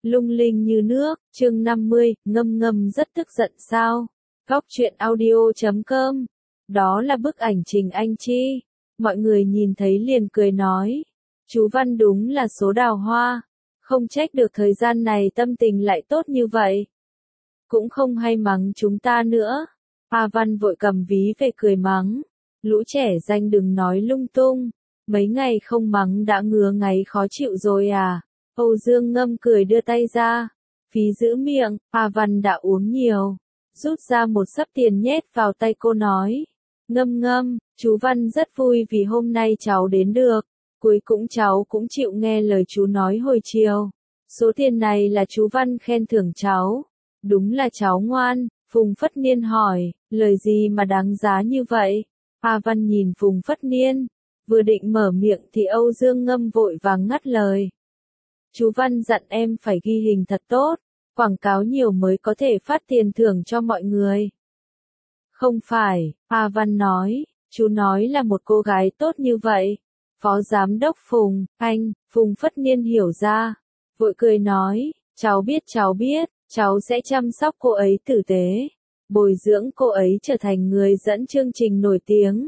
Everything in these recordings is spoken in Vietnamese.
Lung linh như nước, chương 50, ngâm ngâm rất tức giận sao? Góc truyện audio.com. Đó là bức ảnh Trình Anh Chi. Mọi người nhìn thấy liền cười nói. Chú Văn đúng là số đào hoa. Không trách được thời gian này tâm tình lại tốt như vậy. Cũng không hay mắng chúng ta nữa. A Văn vội cầm ví về cười mắng. Lũ trẻ danh đừng nói lung tung. Mấy ngày không mắng đã ngứa ngáy khó chịu rồi à? Âu Dương Ngâm cười đưa tay ra. Phí giữ miệng, A Văn đã uống nhiều. Rút ra một xấp tiền nhét vào tay cô nói. Ngâm ngâm, chú Văn rất vui vì hôm nay cháu đến được. Cuối cùng cháu cũng chịu nghe lời chú nói hồi chiều. Số tiền này là chú Văn khen thưởng cháu. Đúng là cháu ngoan. Phùng Phất Niên hỏi, lời gì mà đáng giá như vậy? A Văn nhìn Phùng Phất Niên. Vừa định mở miệng thì Âu Dương Ngâm vội vàng ngắt lời. Chú Văn dặn em phải ghi hình thật tốt, quảng cáo nhiều mới có thể phát tiền thưởng cho mọi người. Không phải, A Văn nói, chú nói là một cô gái tốt như vậy. Phó Giám đốc Phùng, Phùng Phất Niên hiểu ra. Vội cười nói, cháu biết, cháu sẽ chăm sóc cô ấy tử tế. Bồi dưỡng cô ấy trở thành người dẫn chương trình nổi tiếng.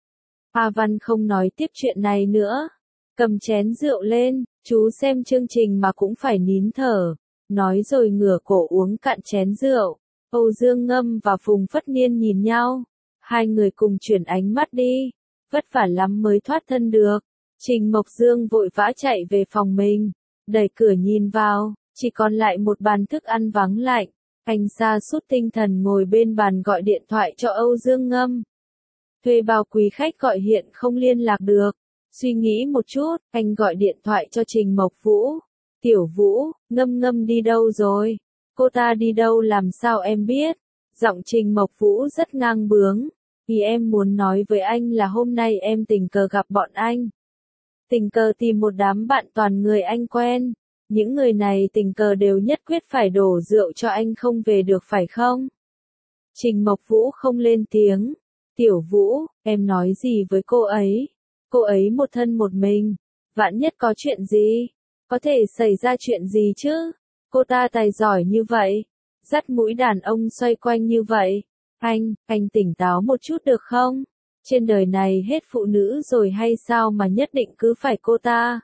A Văn không nói tiếp chuyện này nữa. Cầm chén rượu lên, chú xem chương trình mà cũng phải nín thở. Nói rồi ngửa cổ uống cạn chén rượu. Âu Dương Ngâm và Phùng Phất Niên nhìn nhau. Hai người cùng chuyển ánh mắt đi. Vất vả lắm mới thoát thân được. Trình Mộc Dương vội vã chạy về phòng mình. Đẩy cửa nhìn vào, chỉ còn lại một bàn thức ăn vắng lạnh. Anh sa sút tinh thần ngồi bên bàn gọi điện thoại cho Âu Dương Ngâm. Thuê bao quý khách gọi hiện không liên lạc được. Suy nghĩ một chút, anh gọi điện thoại cho Trình Mộc Vũ. Tiểu Vũ, Ngâm Ngâm đi đâu rồi? Cô ta đi đâu làm sao em biết? Giọng Trình Mộc Vũ rất ngang bướng. Vì em muốn nói với anh là hôm nay em tình cờ gặp bọn anh. Tình cờ tìm một đám bạn toàn người anh quen. Những người này tình cờ đều nhất quyết phải đổ rượu cho anh không về được phải không? Trình Mộc Vũ không lên tiếng. Tiểu Vũ, em nói gì với cô ấy? Cô ấy một thân một mình. Vạn nhất có chuyện gì? Có thể xảy ra chuyện gì chứ? Cô ta tài giỏi như vậy. Dắt mũi đàn ông xoay quanh như vậy. Anh tỉnh táo một chút được không? Trên đời này hết phụ nữ rồi hay sao mà nhất định cứ phải cô ta?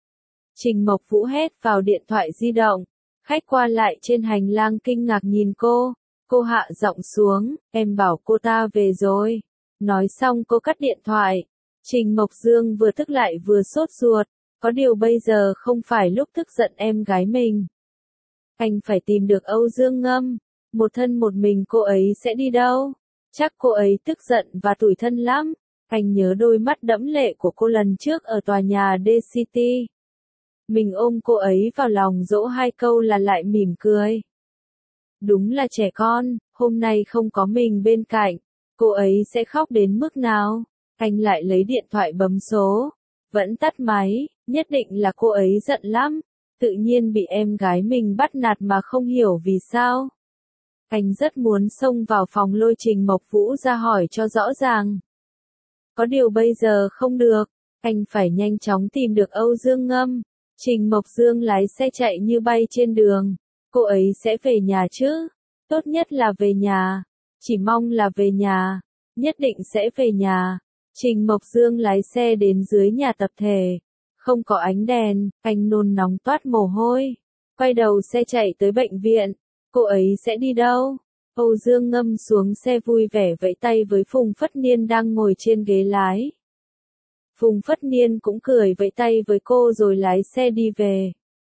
Trình Mộc Vũ hét vào điện thoại di động. Khách qua lại trên hành lang kinh ngạc nhìn cô. Cô hạ giọng xuống, em bảo cô ta về rồi. Nói xong cô cắt điện thoại. Trình Mộc Dương vừa tức lại vừa sốt ruột. Có điều bây giờ không phải lúc tức giận em gái mình. Anh phải tìm được Âu Dương Ngâm. Một thân một mình cô ấy sẽ đi đâu? Chắc cô ấy tức giận và tủi thân lắm. Anh nhớ đôi mắt đẫm lệ của cô lần trước ở tòa nhà D-City. Mình ôm cô ấy vào lòng dỗ hai câu là lại mỉm cười. Đúng là trẻ con, hôm nay không có mình bên cạnh. Cô ấy sẽ khóc đến mức nào? Anh lại lấy điện thoại bấm số. Vẫn tắt máy, nhất định là cô ấy giận lắm. Tự nhiên bị em gái mình bắt nạt mà không hiểu vì sao. Anh rất muốn xông vào phòng lôi Trình Mộc Vũ ra hỏi cho rõ ràng. Có điều bây giờ không được. Anh phải nhanh chóng tìm được Âu Dương Ngâm. Trình Mộc Dương lái xe chạy như bay trên đường. Cô ấy sẽ về nhà chứ? Tốt nhất là về nhà. Chỉ mong là về nhà. Nhất định sẽ về nhà. Trình Mộc Dương lái xe đến dưới nhà tập thể. Không có ánh đèn, anh nôn nóng toát mồ hôi. Quay đầu xe chạy tới bệnh viện. Cô ấy sẽ đi đâu? Âu Dương Ngâm xuống xe vui vẻ vẫy tay với Phùng Phất Niên đang ngồi trên ghế lái. Phùng Phất Niên cũng cười vẫy tay với cô rồi lái xe đi về.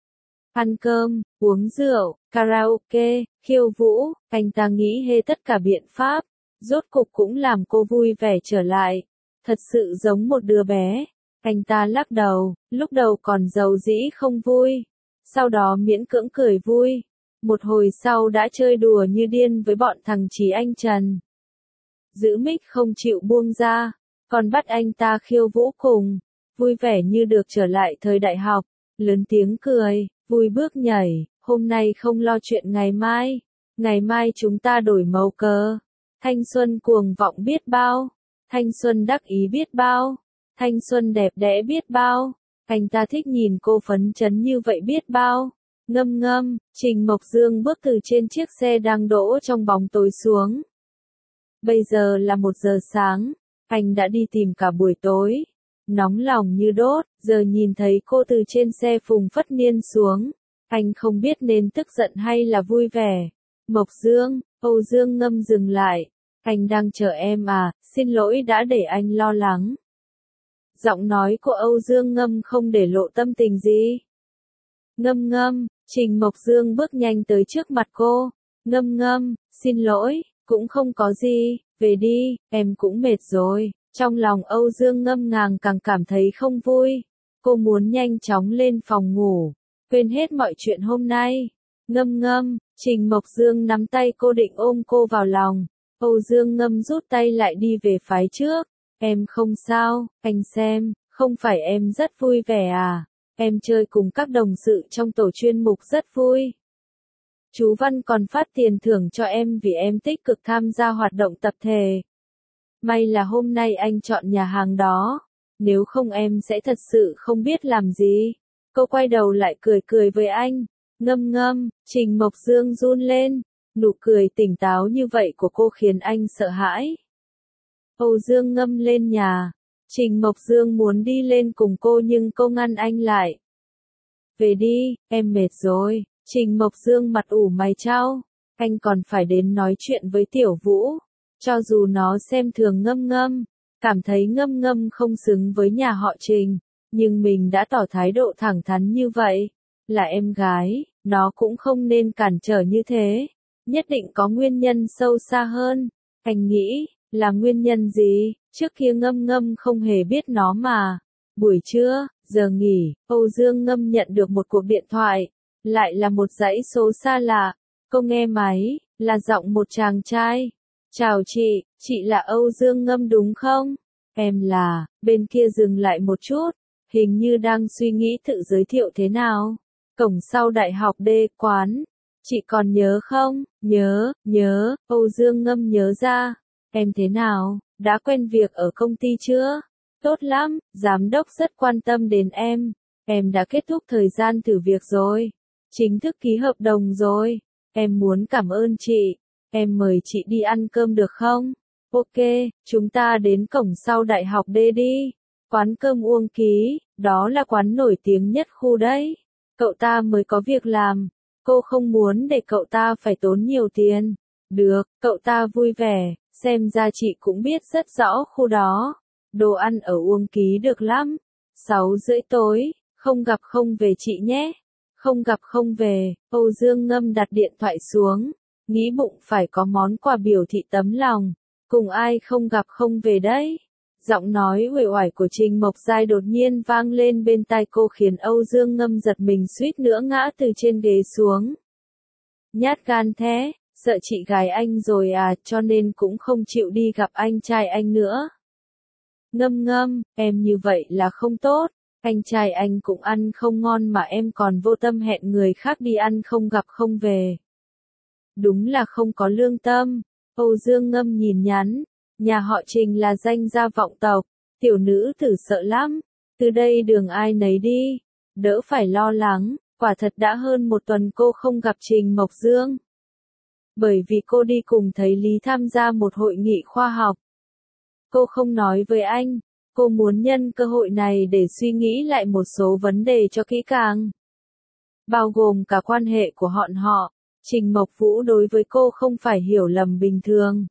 Ăn cơm, uống rượu, karaoke, khiêu vũ, anh ta nghĩ hết tất cả biện pháp. Rốt cục cũng làm cô vui vẻ trở lại. Thật sự giống một đứa bé. Anh ta lắc đầu, lúc đầu còn giàu dĩ không vui. Sau đó miễn cưỡng cười vui. Một hồi sau đã chơi đùa như điên với bọn thằng Chí Anh Trần. Giữ mic không chịu buông ra, còn bắt anh ta khiêu vũ cùng. Vui vẻ như được trở lại thời đại học. Lớn tiếng cười, vui bước nhảy. Hôm nay không lo chuyện ngày mai. Ngày mai chúng ta đổi màu cờ. Thanh xuân cuồng vọng biết bao. Thanh xuân đắc ý biết bao. Thanh xuân đẹp đẽ biết bao. Anh ta thích nhìn cô phấn chấn như vậy biết bao. Ngâm ngâm, Trình Mộc Dương bước từ trên chiếc xe đang đỗ trong bóng tối xuống. Bây giờ là 1 giờ sáng, anh đã đi tìm cả buổi tối. Nóng lòng như đốt, giờ nhìn thấy cô từ trên xe Phùng Phất Niên xuống. Anh không biết nên tức giận hay là vui vẻ. Mộc Dương, Âu Dương Ngâm dừng lại. Anh đang chờ em à, xin lỗi đã để anh lo lắng. Giọng nói của Âu Dương Ngâm không để lộ tâm tình gì. Ngâm ngâm, Trình Mộc Dương bước nhanh tới trước mặt cô. Ngâm ngâm, xin lỗi, cũng không có gì, về đi, em cũng mệt rồi. Trong lòng Âu Dương Ngâm càng cảm thấy không vui. Cô muốn nhanh chóng lên phòng ngủ, quên hết mọi chuyện hôm nay. Ngâm ngâm, Trình Mộc Dương nắm tay cô định ôm cô vào lòng. Âu Dương Ngâm rút tay lại đi về phái trước. Em không sao, anh xem, không phải em rất vui vẻ à? Em chơi cùng các đồng sự trong tổ chuyên mục rất vui. Chú Văn còn phát tiền thưởng cho em vì em tích cực tham gia hoạt động tập thể. May là hôm nay anh chọn nhà hàng đó, nếu không em sẽ thật sự không biết làm gì. Cô quay đầu lại cười với anh. Ngâm ngâm, Trình Mộc Dương run lên. Nụ cười tỉnh táo như vậy của cô khiến anh sợ hãi. Âu Dương Ngâm lên nhà. Trình Mộc Dương muốn đi lên cùng cô nhưng cô ngăn anh lại. Về đi, em mệt rồi. Trình Mộc Dương mặt ủ mày chau. Anh còn phải đến nói chuyện với Tiểu Vũ. Cho dù nó xem thường Ngâm ngâm, cảm thấy Ngâm ngâm không xứng với nhà họ Trình, nhưng mình đã tỏ thái độ thẳng thắn như vậy. Là em gái, nó cũng không nên cản trở như thế. Nhất định có nguyên nhân sâu xa hơn. Anh nghĩ, là nguyên nhân gì? Trước kia Ngâm ngâm không hề biết nó mà. Buổi trưa, giờ nghỉ, Âu Dương Ngâm nhận được một cuộc điện thoại. Lại là một dãy số xa lạ. Cô nghe máy, là giọng một chàng trai. Chào chị là Âu Dương Ngâm đúng không? Em là, bên kia dừng lại một chút, hình như đang suy nghĩ tự giới thiệu thế nào. Cổng sau đại học D quán. Chị còn nhớ không? Nhớ, Âu Dương Ngâm nhớ ra. Em thế nào, đã quen việc ở công ty chưa? Tốt lắm, giám đốc rất quan tâm đến em. Em đã kết thúc thời gian thử việc rồi. Chính thức ký hợp đồng rồi. Em muốn cảm ơn chị. Em mời chị đi ăn cơm được không? Ok, chúng ta đến cổng sau đại học D đi. Quán cơm Uông Ký, đó là quán nổi tiếng nhất khu đấy. Cậu ta mới có việc làm. Cô không muốn để cậu ta phải tốn nhiều tiền. Được, cậu ta vui vẻ, xem ra chị cũng biết rất rõ khu đó. Đồ ăn ở Uông Ký được lắm. 6:30 tối, không gặp không về chị nhé. Không gặp không về, Âu Dương Ngâm đặt điện thoại xuống. Nghĩ bụng phải có món quà biểu thị tấm lòng. Cùng ai không gặp không về đấy. Giọng nói uể oải của Trình Mộc Giai đột nhiên vang lên bên tai cô khiến Âu Dương Ngâm giật mình suýt nữa ngã từ trên ghế xuống. Nhát gan thế, sợ chị gái anh rồi à, cho nên cũng không chịu đi gặp anh trai anh nữa. Ngâm ngâm, em như vậy là không tốt. Anh trai anh cũng ăn không ngon mà em còn vô tâm hẹn người khác đi ăn không gặp không về. Đúng là không có lương tâm. Âu Dương Ngâm nhìn nhắn. Nhà họ Trình là danh gia vọng tộc. Tiểu nữ tử sợ lắm. Từ đây đường ai nấy đi. Đỡ phải lo lắng. Quả thật đã hơn 1 tuần cô không gặp Trình Mộc Dương. Bởi vì cô đi cùng thầy Lý tham gia một hội nghị khoa học. Cô không nói với anh. Cô muốn nhân cơ hội này để suy nghĩ lại một số vấn đề cho kỹ càng. Bao gồm cả quan hệ của họ. Trình Mộc Vũ đối với cô không phải hiểu lầm bình thường.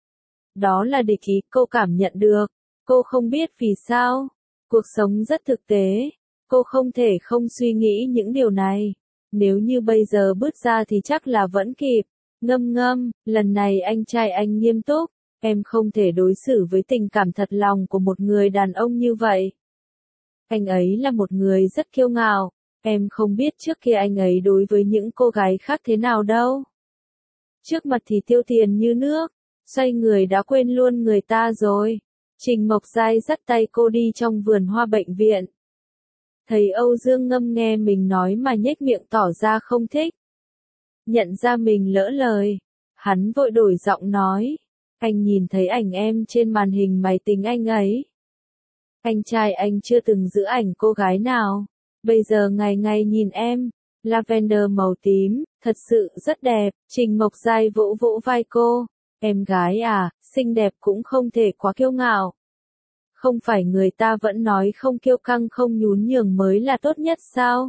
Đó là địch ý cô cảm nhận được. Cô không biết vì sao. Cuộc sống rất thực tế. Cô không thể không suy nghĩ những điều này. Nếu như bây giờ bước ra thì chắc là vẫn kịp. Ngâm ngâm, lần này anh trai anh nghiêm túc. Em không thể đối xử với tình cảm thật lòng của một người đàn ông như vậy. Anh ấy là một người rất kiêu ngạo. Em không biết trước kia anh ấy đối với những cô gái khác thế nào đâu. Trước mặt thì tiêu tiền như nước. Xoay người đã quên luôn người ta rồi. Trình Mộc Giai dắt tay cô đi trong vườn hoa bệnh viện. Thấy Âu Dương Ngâm nghe mình nói mà nhếch miệng tỏ ra không thích. Nhận ra mình lỡ lời. Hắn vội đổi giọng nói. Anh nhìn thấy ảnh em trên màn hình máy tính anh ấy. Anh trai anh chưa từng giữ ảnh cô gái nào. Bây giờ ngày ngày nhìn em. lavender màu tím, thật sự rất đẹp. Trình Mộc Giai vỗ vỗ vai cô. Em gái à, xinh đẹp cũng không thể quá kiêu ngạo. Không phải người ta vẫn nói không kiêu căng không nhún nhường mới là tốt nhất sao?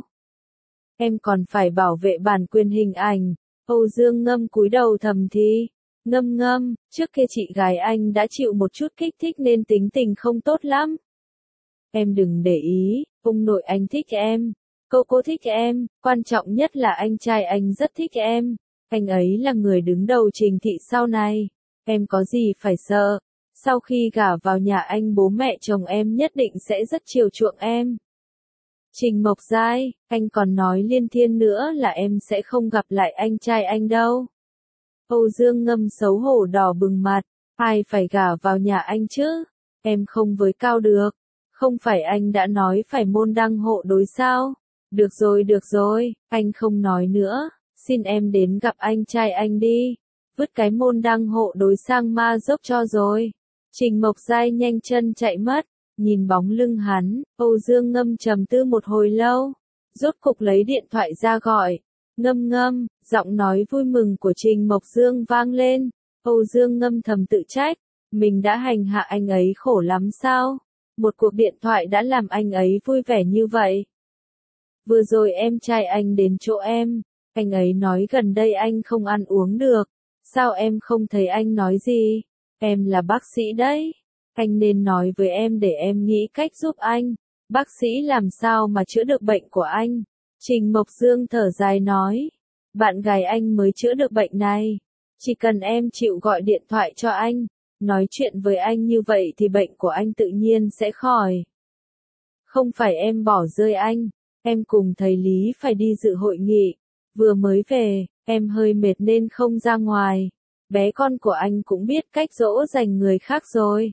Em còn phải bảo vệ bản quyền hình ảnh. Âu Dương Ngâm cúi đầu thầm thì. Ngâm ngâm, trước kia chị gái anh đã chịu một chút kích thích nên tính tình không tốt lắm. Em đừng để ý, ông nội anh thích em. Cô thích em, quan trọng nhất là anh trai anh rất thích em. Anh ấy là người đứng đầu Trình thị sau này. Em có gì phải sợ. Sau khi gả vào nhà anh bố mẹ chồng em nhất định sẽ rất chiều chuộng em. Trình Mộc Giai, anh còn nói liên thiên nữa là em sẽ không gặp lại anh trai anh đâu. Âu Dương Ngâm xấu hổ đỏ bừng mặt, ai phải gả vào nhà anh chứ? Em không với cao được. Không phải anh đã nói phải môn đăng hộ đối sao? Được rồi, anh không nói nữa, xin em đến gặp anh trai anh đi. Vứt cái môn đăng hộ đối sang ma dốc cho rồi. Trình Mộc Giai nhanh chân chạy mất, nhìn bóng lưng hắn, Âu Dương Ngâm trầm tư một hồi lâu, rốt cục lấy điện thoại ra gọi. Ngâm ngâm, giọng nói vui mừng của Trình Mộc Dương vang lên. Âu Dương Ngâm thầm tự trách, mình đã hành hạ anh ấy khổ lắm sao? Một cuộc điện thoại đã làm anh ấy vui vẻ như vậy. Vừa rồi em trai anh đến chỗ em, anh ấy nói gần đây anh không ăn uống được. Sao em không thấy anh nói gì? Em là bác sĩ đấy. Anh nên nói với em để em nghĩ cách giúp anh. Bác sĩ làm sao mà chữa được bệnh của anh? Trình Mộc Dương thở dài nói. Bạn gái anh mới chữa được bệnh này. Chỉ cần em chịu gọi điện thoại cho anh, nói chuyện với anh như vậy thì bệnh của anh tự nhiên sẽ khỏi. Không phải em bỏ rơi anh. Em cùng thầy Lý phải đi dự hội nghị. Vừa mới về, em hơi mệt nên không ra ngoài. Bé con của anh cũng biết cách dỗ dành người khác rồi.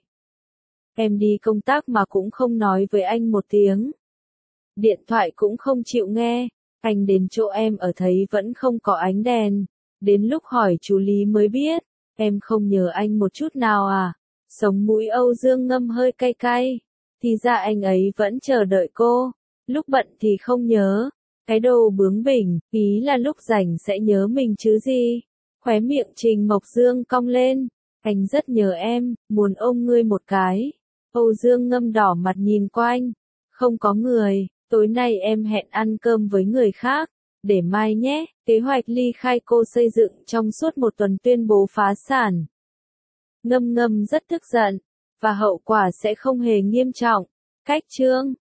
Em đi công tác mà cũng không nói với anh một tiếng. Điện thoại cũng không chịu nghe. Anh đến chỗ em ở thấy vẫn không có ánh đèn. Đến lúc hỏi chú Lý mới biết. Em không nhớ anh một chút nào à? Sống mũi Âu Dương Ngâm hơi cay cay. Thì ra anh ấy vẫn chờ đợi cô. Lúc bận thì không nhớ. Cái đồ bướng bỉnh, ý là lúc rảnh sẽ nhớ mình chứ gì. Khóe miệng Trình Mộc Dương cong lên. Anh rất nhớ em, muốn ôm ngươi một cái. Âu Dương Ngâm đỏ mặt nhìn quanh. Không có người, tối nay em hẹn ăn cơm với người khác. Để mai nhé, kế hoạch ly khai cô xây dựng trong suốt một tuần tuyên bố phá sản. Ngâm ngâm rất tức giận, và hậu quả sẽ không hề nghiêm trọng. Cách chương